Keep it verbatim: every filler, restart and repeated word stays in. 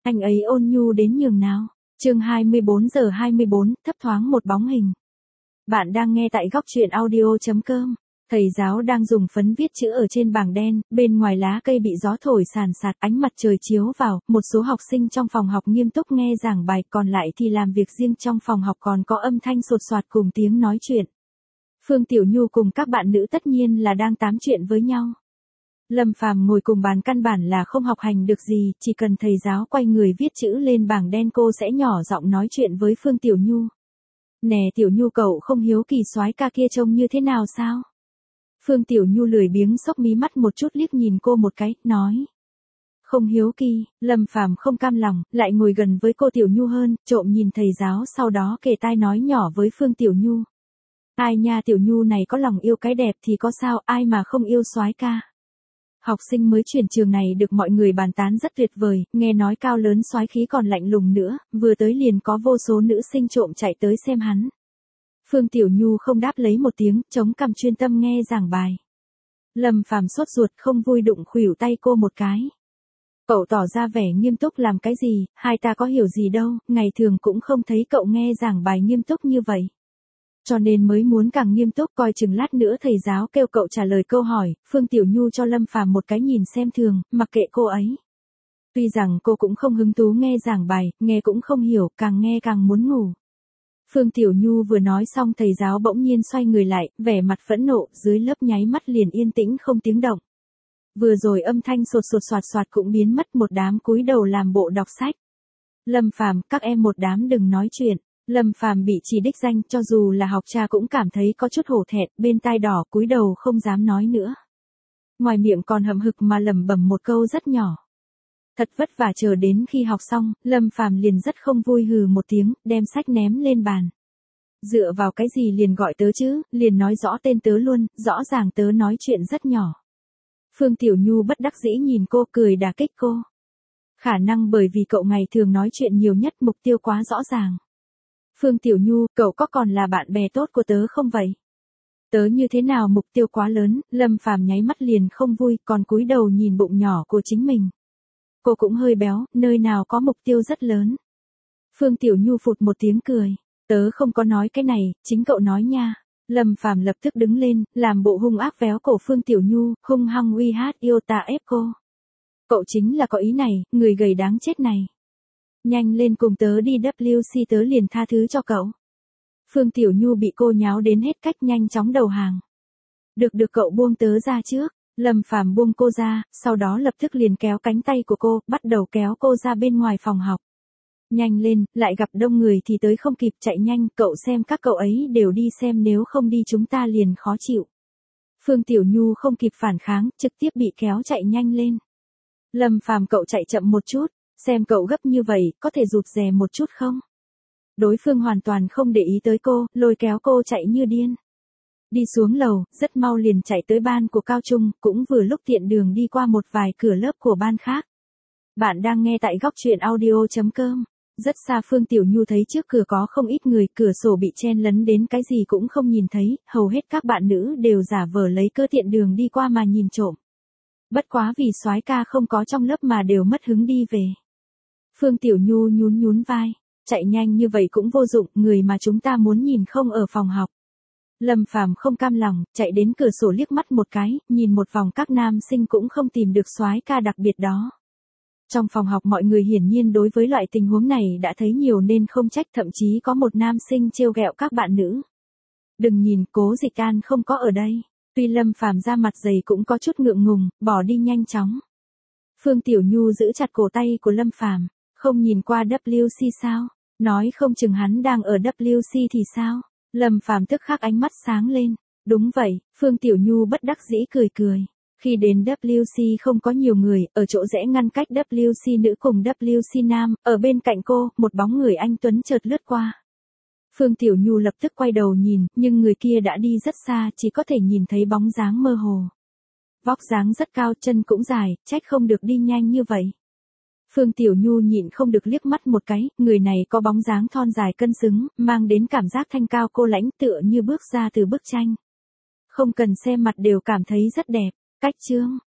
Anh ấy ôn nhu đến nhường nào. Chương hai mươi bốn giờ hai mươi bốn, thấp thoáng một bóng hình. Bạn đang nghe tại góc truyện audio chấm com. Thầy giáo đang dùng phấn viết chữ ở trên bảng đen, bên ngoài lá cây bị gió thổi sàn sạt, ánh mặt trời chiếu vào, một số học sinh trong phòng học nghiêm túc nghe giảng bài, còn lại thì làm việc riêng. Trong phòng học còn có âm thanh sột soạt cùng tiếng nói chuyện. Phương Tiểu Nhu cùng các bạn nữ tất nhiên là đang tám chuyện với nhau. Lâm Phàm ngồi cùng bàn căn bản là không học hành được gì, chỉ cần thầy giáo quay người viết chữ lên bảng đen cô sẽ nhỏ giọng nói chuyện với Phương Tiểu Nhu. Nè Tiểu Nhu, cậu không hiếu kỳ soái ca kia trông như thế nào sao? Phương Tiểu Nhu lười biếng xốc mí mắt một chút, liếc nhìn cô một cái, nói. Không hiếu kỳ. Lâm Phàm không cam lòng, lại ngồi gần với cô Tiểu Nhu hơn, trộm nhìn thầy giáo, sau đó kề tai nói nhỏ với Phương Tiểu Nhu. Ai nha, Tiểu Nhu này có lòng yêu cái đẹp thì có sao, ai mà không yêu soái ca. Học sinh mới chuyển trường này được mọi người bàn tán rất tuyệt vời, nghe nói cao lớn soái khí còn lạnh lùng nữa, vừa tới liền có vô số nữ sinh trộm chạy tới xem hắn. Phương Tiểu Nhu không đáp lấy một tiếng, chống cằm chuyên tâm nghe giảng bài. Lâm Phàm sốt ruột không vui đụng khuỷu tay cô một cái. Cậu tỏ ra vẻ nghiêm túc làm cái gì, hai ta có hiểu gì đâu, ngày thường cũng không thấy cậu nghe giảng bài nghiêm túc như vậy. Cho nên mới muốn càng nghiêm túc, coi chừng lát nữa thầy giáo kêu cậu trả lời câu hỏi. Phương Tiểu Nhu cho Lâm Phàm một cái nhìn xem thường, mặc kệ cô ấy. Tuy rằng cô cũng không hứng thú nghe giảng bài, nghe cũng không hiểu, càng nghe càng muốn ngủ. Phương Tiểu Nhu vừa nói xong thầy giáo bỗng nhiên xoay người lại, vẻ mặt phẫn nộ, dưới lớp nháy mắt liền yên tĩnh không tiếng động. Vừa rồi âm thanh sột sột soạt soạt cũng biến mất, một đám cúi đầu làm bộ đọc sách. Lâm Phàm, các em một đám đừng nói chuyện. Lâm Phàm bị chỉ đích danh, cho dù là học trò cũng cảm thấy có chút hổ thẹn, bên tai đỏ cúi đầu không dám nói nữa. Ngoài miệng còn hậm hực mà lẩm bẩm một câu rất nhỏ. Thật vất vả chờ đến khi học xong, Lâm Phàm liền rất không vui hừ một tiếng, đem sách ném lên bàn. Dựa vào cái gì liền gọi tớ chứ, liền nói rõ tên tớ luôn, rõ ràng tớ nói chuyện rất nhỏ. Phương Tiểu Nhu bất đắc dĩ nhìn cô, cười đả kích cô. Khả năng bởi vì cậu ngày thường nói chuyện nhiều nhất, mục tiêu quá rõ ràng. Phương Tiểu Nhu, cậu có còn là bạn bè tốt của tớ không vậy? Tớ như thế nào mục tiêu quá lớn, Lâm Phàm nháy mắt liền không vui, còn cúi đầu nhìn bụng nhỏ của chính mình. Cô cũng hơi béo, nơi nào có mục tiêu rất lớn. Phương Tiểu Nhu phụt một tiếng cười, tớ không có nói cái này, chính cậu nói nha. Lâm Phàm lập tức đứng lên, làm bộ hung ác véo cổ Phương Tiểu Nhu, hung hăng uy hát yêu ta ép cô. Cậu chính là có ý này, người gầy đáng chết này. Nhanh lên cùng tớ đi vê kép xê, tớ liền tha thứ cho cậu. Phương Tiểu Nhu bị cô nháo đến hết cách, nhanh chóng đầu hàng. Được được, cậu buông tớ ra trước. Lâm Phàm buông cô ra, sau đó lập tức liền kéo cánh tay của cô, bắt đầu kéo cô ra bên ngoài phòng học. Nhanh lên, lại gặp đông người thì tới không kịp, chạy nhanh, cậu xem các cậu ấy đều đi xem, nếu không đi chúng ta liền khó chịu. Phương Tiểu Nhu không kịp phản kháng, trực tiếp bị kéo chạy nhanh lên. Lâm Phàm, cậu chạy chậm một chút. Xem cậu gấp như vậy, có thể rụt rè một chút không? Đối phương hoàn toàn không để ý tới cô, lôi kéo cô chạy như điên. Đi xuống lầu, rất mau liền chạy tới ban của cao trung, cũng vừa lúc tiện đường đi qua một vài cửa lớp của ban khác. Bạn đang nghe tại góc truyện audio chấm com. Rất xa Phương Tiểu Nhu thấy trước cửa có không ít người, cửa sổ bị chen lấn đến cái gì cũng không nhìn thấy, hầu hết các bạn nữ đều giả vờ lấy cơ tiện đường đi qua mà nhìn trộm. Bất quá vì soái ca không có trong lớp mà đều mất hứng đi về. Phương Tiểu Nhu nhún nhún vai, chạy nhanh như vậy cũng vô dụng, người mà chúng ta muốn nhìn không ở phòng học. Lâm Phàm không cam lòng, chạy đến cửa sổ liếc mắt một cái, nhìn một vòng các nam sinh cũng không tìm được soái ca đặc biệt đó. Trong phòng học mọi người hiển nhiên đối với loại tình huống này đã thấy nhiều nên không trách, thậm chí có một nam sinh trêu ghẹo các bạn nữ. Đừng nhìn, Cố Dịch An không có ở đây. Tuy Lâm Phàm ra mặt dày cũng có chút ngượng ngùng, bỏ đi nhanh chóng. Phương Tiểu Nhu giữ chặt cổ tay của Lâm Phàm. Không nhìn qua vê kép xê sao? Nói không chừng hắn đang ở vê kép xê thì sao? Lâm Phàm tức khắc ánh mắt sáng lên. Đúng vậy, Phương Tiểu Nhu bất đắc dĩ cười cười. Khi đến vê kép xê không có nhiều người, ở chỗ rẽ ngăn cách vê kép xê nữ cùng vê kép xê nam, ở bên cạnh cô, một bóng người anh tuấn chợt lướt qua. Phương Tiểu Nhu lập tức quay đầu nhìn, nhưng người kia đã đi rất xa, chỉ có thể nhìn thấy bóng dáng mơ hồ. Vóc dáng rất cao, chân cũng dài, trách không được đi nhanh như vậy. Phương Tiểu Nhu nhịn không được liếc mắt một cái, người này có bóng dáng thon dài cân xứng, mang đến cảm giác thanh cao cô lãnh, tựa như bước ra từ bức tranh. Không cần xem mặt đều cảm thấy rất đẹp. Cách chương,